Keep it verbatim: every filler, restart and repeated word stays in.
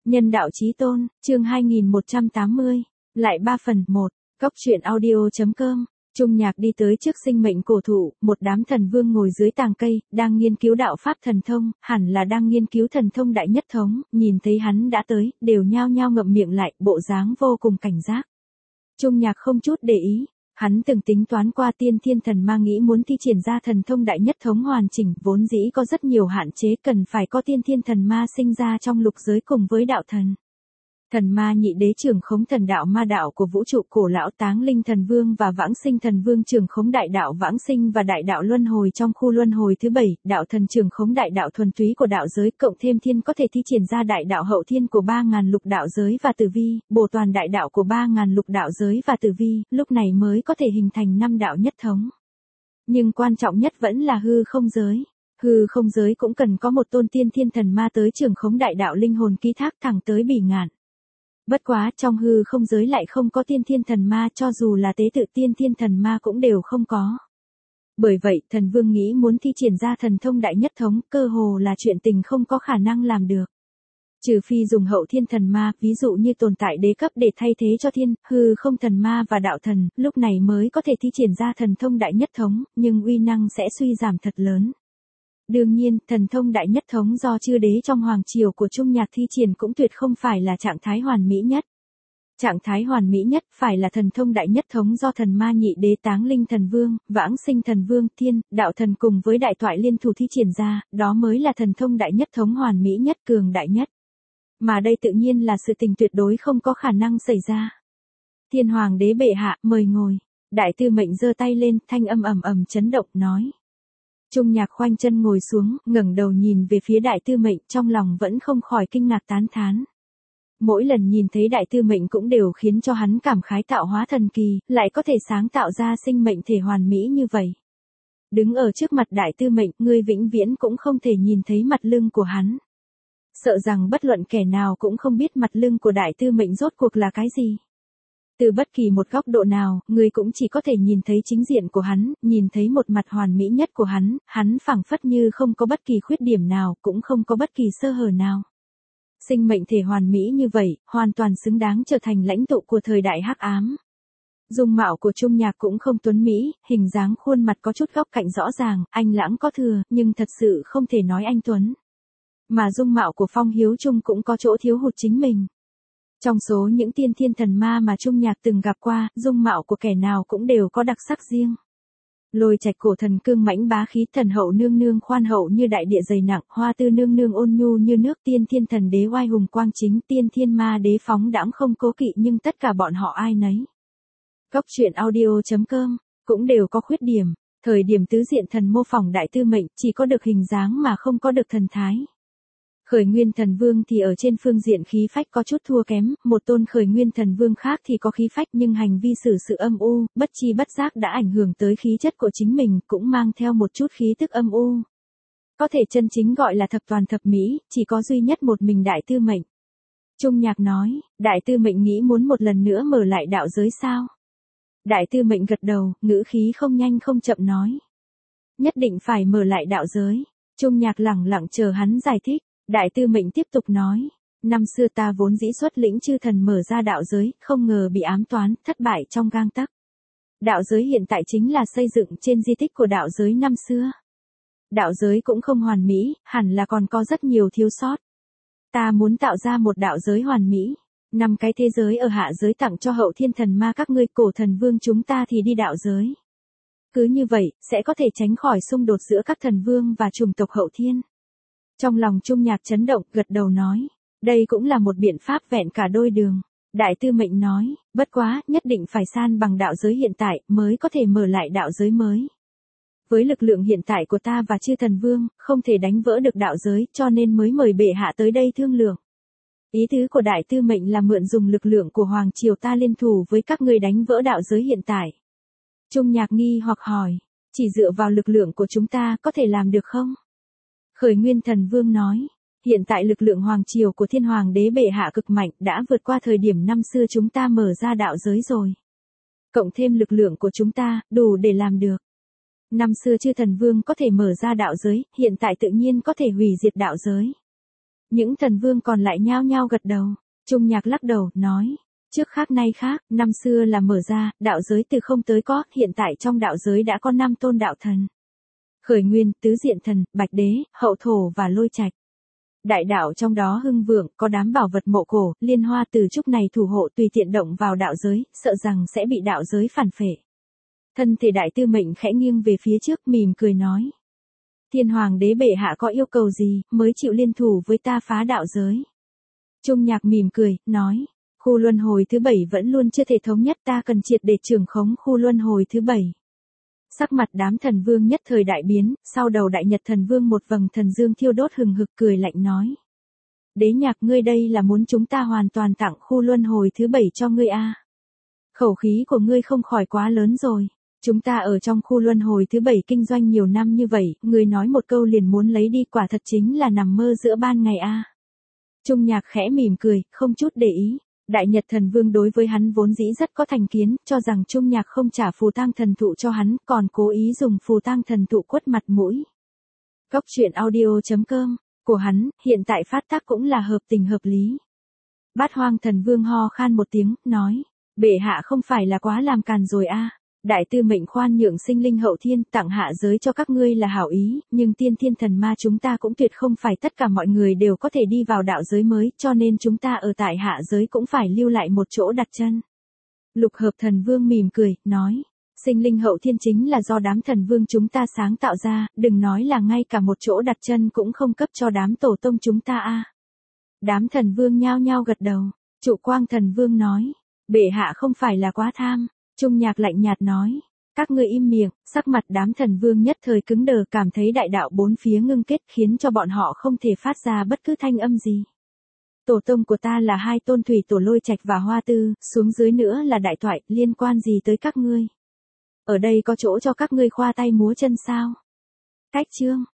Nhân đạo chí tôn, chương hai nghìn một trăm tám mươi, lại ba phần, một, Cốc truyện audio.com. Trung Nhạc đi tới trước sinh mệnh cổ thụ, một đám thần vương ngồi dưới tàng cây, đang nghiên cứu đạo pháp thần thông, hẳn là đang nghiên cứu thần thông đại nhất thống, nhìn thấy hắn đã tới, đều nhao nhao ngậm miệng lại, bộ dáng vô cùng cảnh giác. Trung Nhạc không chút để ý. Hắn từng tính toán qua tiên thiên thần ma nghĩ muốn thi triển ra thần thông đại nhất thống hoàn chỉnh, vốn dĩ có rất nhiều hạn chế cần phải có tiên thiên thần ma sinh ra trong lục giới cùng với đạo thần. Thần ma nhị đế trưởng khống thần đạo ma đạo của vũ trụ cổ lão táng linh thần vương và vãng sinh thần vương trưởng khống đại đạo vãng sinh và đại đạo luân hồi trong khu luân hồi thứ bảy, đạo thần trưởng khống đại đạo thuần túy của đạo giới, cộng thêm thiên có thể thi triển ra đại đạo hậu thiên của ba ngàn lục đạo giới và tử vi, bổ toàn đại đạo của ba ngàn lục đạo giới và tử vi, lúc này mới có thể hình thành năm đạo nhất thống. Nhưng quan trọng nhất vẫn là hư không giới. Hư không giới cũng cần có một tôn tiên thiên thần ma tới trưởng khống đại đạo linh hồn ký thác thẳng tới bỉ ngạn. Bất quá trong hư không giới lại không có tiên thiên thần ma, cho dù là tế tự tiên thiên thần ma cũng đều không có. Bởi vậy thần vương nghĩ muốn thi triển ra thần thông đại nhất thống, cơ hồ là chuyện tình không có khả năng làm được. Trừ phi dùng hậu thiên thần ma, ví dụ như tồn tại đế cấp để thay thế cho thiên, hư không thần ma và đạo thần, lúc này mới có thể thi triển ra thần thông đại nhất thống, nhưng uy năng sẽ suy giảm thật lớn. Đương nhiên, thần thông đại nhất thống do chư đế trong hoàng triều của Trung Nhạc thi triển cũng tuyệt không phải là trạng thái hoàn mỹ nhất. Trạng thái hoàn mỹ nhất phải là thần thông đại nhất thống do thần ma nhị đế táng linh thần vương, vãng sinh thần vương, thiên, đạo thần cùng với đại toại liên thủ thi triển ra, đó mới là thần thông đại nhất thống hoàn mỹ nhất, cường đại nhất. Mà đây tự nhiên là sự tình tuyệt đối không có khả năng xảy ra. Thiên hoàng đế bệ hạ, mời ngồi. Đại tư mệnh giơ tay lên, thanh âm ầm ầm chấn động, nói. Trung Nhạc khoanh chân ngồi xuống, ngẩng đầu nhìn về phía đại tư mệnh, trong lòng vẫn không khỏi kinh ngạc tán thán. Mỗi lần nhìn thấy đại tư mệnh cũng đều khiến cho hắn cảm khái tạo hóa thần kỳ, lại có thể sáng tạo ra sinh mệnh thể hoàn mỹ như vậy. Đứng ở trước mặt đại tư mệnh, ngươi vĩnh viễn cũng không thể nhìn thấy mặt lưng của hắn. Sợ rằng bất luận kẻ nào cũng không biết mặt lưng của đại tư mệnh rốt cuộc là cái gì. Từ bất kỳ một góc độ nào, người cũng chỉ có thể nhìn thấy chính diện của hắn, nhìn thấy một mặt hoàn mỹ nhất của hắn, hắn phảng phất như không có bất kỳ khuyết điểm nào, cũng không có bất kỳ sơ hở nào. Sinh mệnh thể hoàn mỹ như vậy, hoàn toàn xứng đáng trở thành lãnh tụ của thời đại hắc ám. Dung mạo của Trung Nhạc cũng không tuấn mỹ, hình dáng khuôn mặt có chút góc cạnh rõ ràng, anh lãng có thừa, nhưng thật sự không thể nói anh tuấn. Mà dung mạo của Phong Hiếu Trung cũng có chỗ thiếu hụt chính mình. Trong số những tiên thiên thần ma mà Trung Nhạc từng gặp qua, dung mạo của kẻ nào cũng đều có đặc sắc riêng. Lôi Trạch cổ thần cương mãnh bá khí, thần hậu nương nương khoan hậu như đại địa dày nặng, hoa tư nương nương ôn nhu như nước, tiên thiên thần đế oai hùng quang chính, tiên thiên ma đế phóng đãng không cố kỵ, nhưng tất cả bọn họ ai nấy. Cốc truyện audio.com, cũng đều có khuyết điểm. Thời điểm tứ diện thần mô phỏng đại tư mệnh, chỉ có được hình dáng mà không có được thần thái. Khởi nguyên thần vương thì ở trên phương diện khí phách có chút thua kém, một tôn khởi nguyên thần vương khác thì có khí phách nhưng hành vi xử sự âm u, bất chi bất giác đã ảnh hưởng tới khí chất của chính mình, cũng mang theo một chút khí tức âm u. Có thể chân chính gọi là thập toàn thập mỹ, chỉ có duy nhất một mình đại tư mệnh. Trung Nhạc nói, đại tư mệnh nghĩ muốn một lần nữa mở lại đạo giới sao? Đại tư mệnh gật đầu, ngữ khí không nhanh không chậm nói. Nhất định phải mở lại đạo giới. Trung Nhạc lẳng lặng chờ hắn giải thích. Đại tư mệnh tiếp tục nói, năm xưa ta vốn dĩ xuất lĩnh chư thần mở ra đạo giới, không ngờ bị ám toán, thất bại trong gang tấc. Đạo giới hiện tại chính là xây dựng trên di tích của đạo giới năm xưa. Đạo giới cũng không hoàn mỹ, hẳn là còn có rất nhiều thiếu sót. Ta muốn tạo ra một đạo giới hoàn mỹ. Năm cái thế giới ở hạ giới tặng cho hậu thiên thần ma các ngươi, cổ thần vương chúng ta thì đi đạo giới. Cứ như vậy, sẽ có thể tránh khỏi xung đột giữa các thần vương và chủng tộc hậu thiên. Trong lòng Trung Nhạc chấn động, gật đầu nói, đây cũng là một biện pháp vẹn cả đôi đường. Đại tư mệnh nói, bất quá, nhất định phải san bằng đạo giới hiện tại, mới có thể mở lại đạo giới mới. Với lực lượng hiện tại của ta và chư thần vương, không thể đánh vỡ được đạo giới, cho nên mới mời bệ hạ tới đây thương lượng. Ý tứ của đại tư mệnh là mượn dùng lực lượng của hoàng triều ta liên thủ với các ngươi đánh vỡ đạo giới hiện tại. Trung Nhạc nghi hoặc hỏi, chỉ dựa vào lực lượng của chúng ta có thể làm được không? Khởi nguyên thần vương nói, hiện tại lực lượng hoàng triều của thiên hoàng đế bệ hạ cực mạnh, đã vượt qua thời điểm năm xưa chúng ta mở ra đạo giới rồi. Cộng thêm lực lượng của chúng ta, đủ để làm được. Năm xưa chư thần vương có thể mở ra đạo giới, hiện tại tự nhiên có thể hủy diệt đạo giới. Những thần vương còn lại nhao nhao gật đầu. Trung Nhạc lắc đầu, nói. Trước khác nay khác, năm xưa là mở ra, đạo giới từ không tới có, hiện tại trong đạo giới đã có năm tôn đạo thần. Khởi nguyên, tứ diện thần, bạch đế, hậu thổ và lôi trạch. Đại đạo trong đó hưng vượng, có đám bảo vật mộ cổ, liên hoa từ trúc này thủ hộ tùy tiện động vào đạo giới, sợ rằng sẽ bị đạo giới phản phệ. Thân thể đại tư mệnh khẽ nghiêng về phía trước mỉm cười nói. Thiên hoàng đế bệ hạ có yêu cầu gì, mới chịu liên thủ với ta phá đạo giới. Trung Nhạc mỉm cười, nói. Khu luân hồi thứ bảy vẫn luôn chưa thể thống nhất, ta cần triệt để trưởng khống khu luân hồi thứ bảy. Sắc mặt đám thần vương nhất thời đại biến, sau đầu đại nhật thần vương một vầng thần dương thiêu đốt hừng hực cười lạnh nói. Đế Nhạc, ngươi đây là muốn chúng ta hoàn toàn tặng khu luân hồi thứ bảy cho ngươi a? À? Khẩu khí của ngươi không khỏi quá lớn rồi. Chúng ta ở trong khu luân hồi thứ bảy kinh doanh nhiều năm như vậy, ngươi nói một câu liền muốn lấy đi, quả thật chính là nằm mơ giữa ban ngày a. À? Trung Nhạc khẽ mỉm cười, không chút để ý. Đại Nhật Thần Vương đối với hắn vốn dĩ rất có thành kiến, cho rằng Trung Nhạc không trả phù tang thần thụ cho hắn, còn cố ý dùng phù tang thần thụ quất mặt mũi. Góc truyện audio chấm com của hắn, hiện tại phát tác cũng là hợp tình hợp lý. Bát Hoang Thần Vương ho khan một tiếng, nói, bệ hạ không phải là quá làm càn rồi a? À? Đại tư mệnh khoan nhượng sinh linh hậu thiên, tặng hạ giới cho các ngươi là hảo ý, nhưng tiên thiên thần ma chúng ta cũng tuyệt không phải tất cả mọi người đều có thể đi vào đạo giới mới, cho nên chúng ta ở tại hạ giới cũng phải lưu lại một chỗ đặt chân. Lục Hợp Thần Vương mỉm cười, nói, sinh linh hậu thiên chính là do đám thần vương chúng ta sáng tạo ra, đừng nói là ngay cả một chỗ đặt chân cũng không cấp cho đám tổ tông chúng ta a. À. Đám thần vương nhao nhao gật đầu. Trụ Quang Thần Vương nói, bệ hạ không phải là quá tham. Trung Nhạc lạnh nhạt nói, các ngươi im miệng. Sắc mặt đám thần vương nhất thời cứng đờ, cảm thấy đại đạo bốn phía ngưng kết khiến cho bọn họ không thể phát ra bất cứ thanh âm gì. Tổ tông của ta là hai tôn thủy tổ Lôi Trạch và Hoa Tư, xuống dưới nữa là đại thoại, liên quan gì tới các ngươi? Ở đây có chỗ cho các ngươi khoa tay múa chân sao? Cách chương